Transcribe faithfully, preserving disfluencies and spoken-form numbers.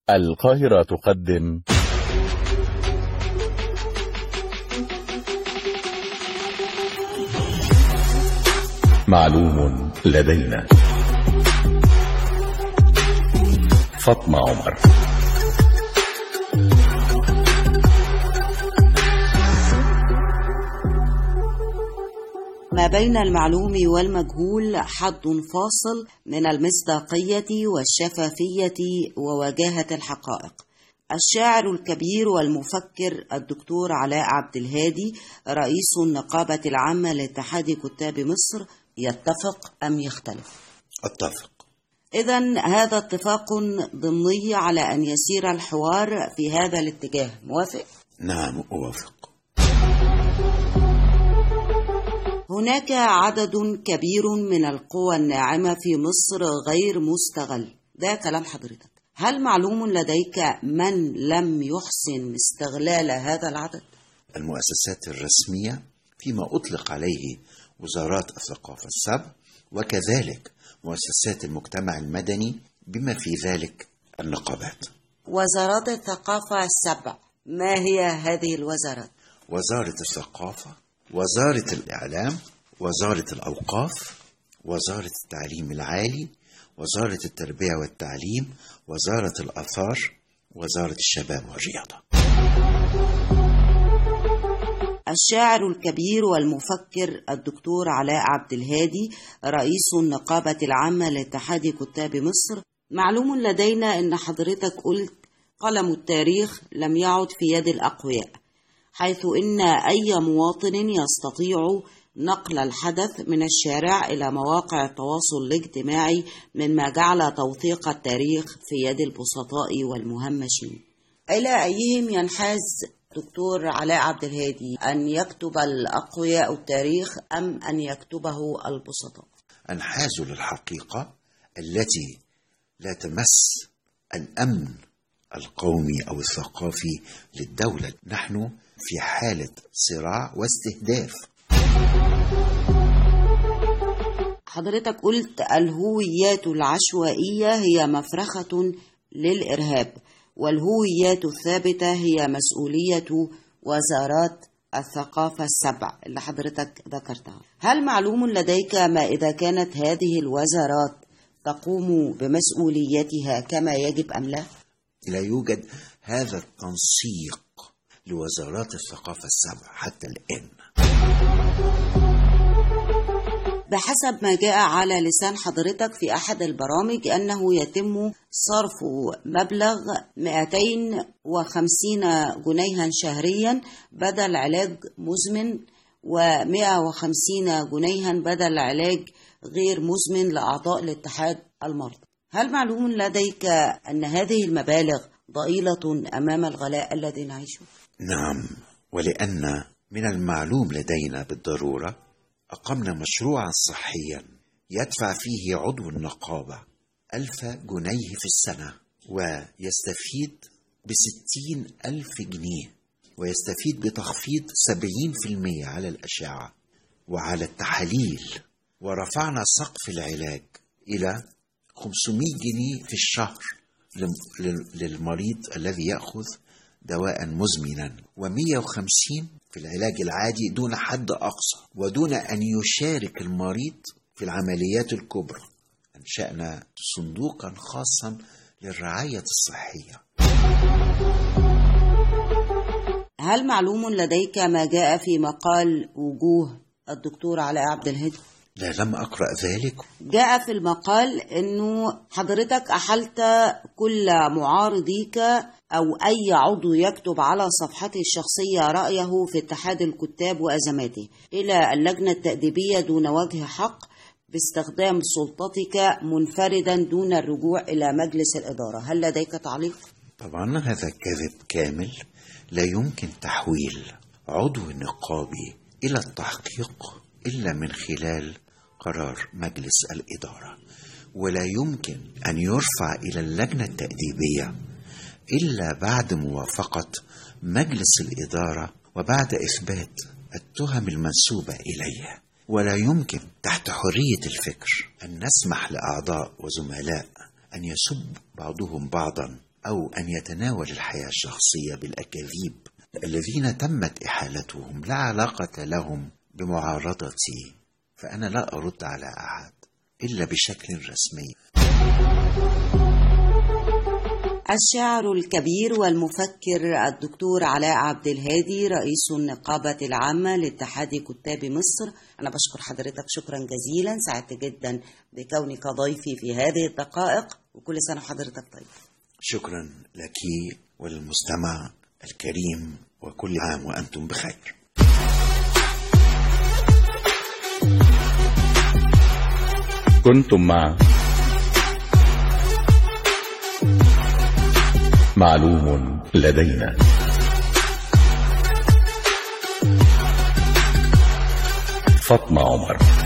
القاهرة تقدم معلوم لدينا. فاطمة عمر. ما بين المعلوم والمجهول حد فاصل من المصداقية والشفافية ووجاهة الحقائق. الشاعر الكبير والمفكر الدكتور علاء عبد الهادي رئيس النقابة العامة لاتحاد كتاب مصر يتفق أم يختلف؟ اتفق. إذن هذا اتفاق ضمني على أن يسير الحوار في هذا الاتجاه، موافق؟ نعم أوافق. هناك عدد كبير من القوى الناعمة في مصر غير مستغل، ده كلام حضرتك. هل معلوم لديك من لم يحسن استغلال هذا العدد؟ المؤسسات الرسمية فيما أطلق عليه وزارات الثقافة السبع، وكذلك مؤسسات المجتمع المدني بما في ذلك النقابات. وزارات الثقافة السبع، ما هي هذه الوزارات؟ وزارة الثقافة، وزارة الإعلام، وزارة الأوقاف، وزارة التعليم العالي، وزارة التربية والتعليم، وزارة الآثار، وزارة الشباب والرياضة. الشاعر الكبير والمفكر الدكتور علاء عبد الهادي رئيس النقابة العامة لاتحاد كتاب مصر، معلوم لدينا أن حضرتك قلت قلم التاريخ لم يعد في يد الأقوياء، حيث إن أي مواطن يستطيع نقل الحدث من الشارع إلى مواقع التواصل الاجتماعي، مما جعل توثيق التاريخ في يد البسطاء والمهمشين. إلى أيهم ينحاز دكتور علاء عبد الهادي، أن يكتب الأقوياء التاريخ أم أن يكتبه البسطاء؟ أنحاز للحقيقة التي لا تمس الأمن القومي أو الثقافي للدولة. نحن في حالة صراع واستهداف. حضرتك قلت الهويات العشوائية هي مفرخة للإرهاب، والهويات الثابتة هي مسؤولية وزارات الثقافة السبع اللي حضرتك ذكرتها. هل معلوم لديك ما إذا كانت هذه الوزارات تقوم بمسؤوليتها كما يجب أم لا؟ لا يوجد هذا التنسيق لوزارات الثقافة السبع حتى الآن. بحسب ما جاء على لسان حضرتك في أحد البرامج أنه يتم صرف مبلغ مئتين وخمسين جنيها شهريا بدل علاج مزمن، ومئة وخمسين جنيها بدل علاج غير مزمن لأعضاء الاتحاد المرضى. هل معلوم لديك أن هذه المبالغ ضئيلة أمام الغلاء الذي نعيشه؟ نعم، ولأن من المعلوم لدينا بالضرورة أقمنا مشروعا صحيا يدفع فيه عضو النقابة ألف جنيه في السنة، ويستفيد بستين ألف جنيه، ويستفيد بتخفيض سبعين في المية على الأشعة وعلى التحاليل. ورفعنا سقف العلاج إلى خمسمائة جنيه في الشهر للمريض الذي يأخذ دواء مزمنا، ومئة وخمسين في العلاج العادي دون حد أقصى ودون أن يشارك المريض في العمليات الكبرى. أنشأنا صندوقا خاصا للرعاية الصحية. هل معلوم لديك ما جاء في مقال وجوه الدكتور علاء عبد الهادي؟ لا، لم أقرأ ذلك. جاء في المقال أنه حضرتك أحلت كل معارضيك أو أي عضو يكتب على صفحته الشخصية رأيه في اتحاد الكتاب وأزماته إلى اللجنة التأديبية دون وجه حق، باستخدام سلطتك منفردا دون الرجوع إلى مجلس الإدارة. هل لديك تعليق؟ طبعا هذا كذب كامل. لا يمكن تحويل عضو نقابي إلى التحقيق إلا من خلال قرار مجلس الإدارة، ولا يمكن أن يرفع إلى اللجنة التأديبية إلا بعد موافقة مجلس الإدارة وبعد إثبات التهم المنسوبة إليه. ولا يمكن تحت حرية الفكر أن نسمح لأعضاء وزملاء أن يسب بعضهم بعضا أو أن يتناول الحياة الشخصية بالأكاذيب الذين تمت إحالتهم لا علاقة لهم بمعارضتي، فأنا لا أرد على أحد إلا بشكل رسمي. الشاعر الكبير والمفكر الدكتور علاء عبد الهادي رئيس النقابة العامة لاتحاد كتاب مصر، أنا بشكر حضرتك شكرا جزيلا، سعدت جدا بكونك ضيفي في هذه الدقائق، وكل سنة وحضرتك طيب. شكرا لك وللمستمع الكريم، وكل عام وأنتم بخير. كنتم مع معلوم لدينا. فاطمة عمر.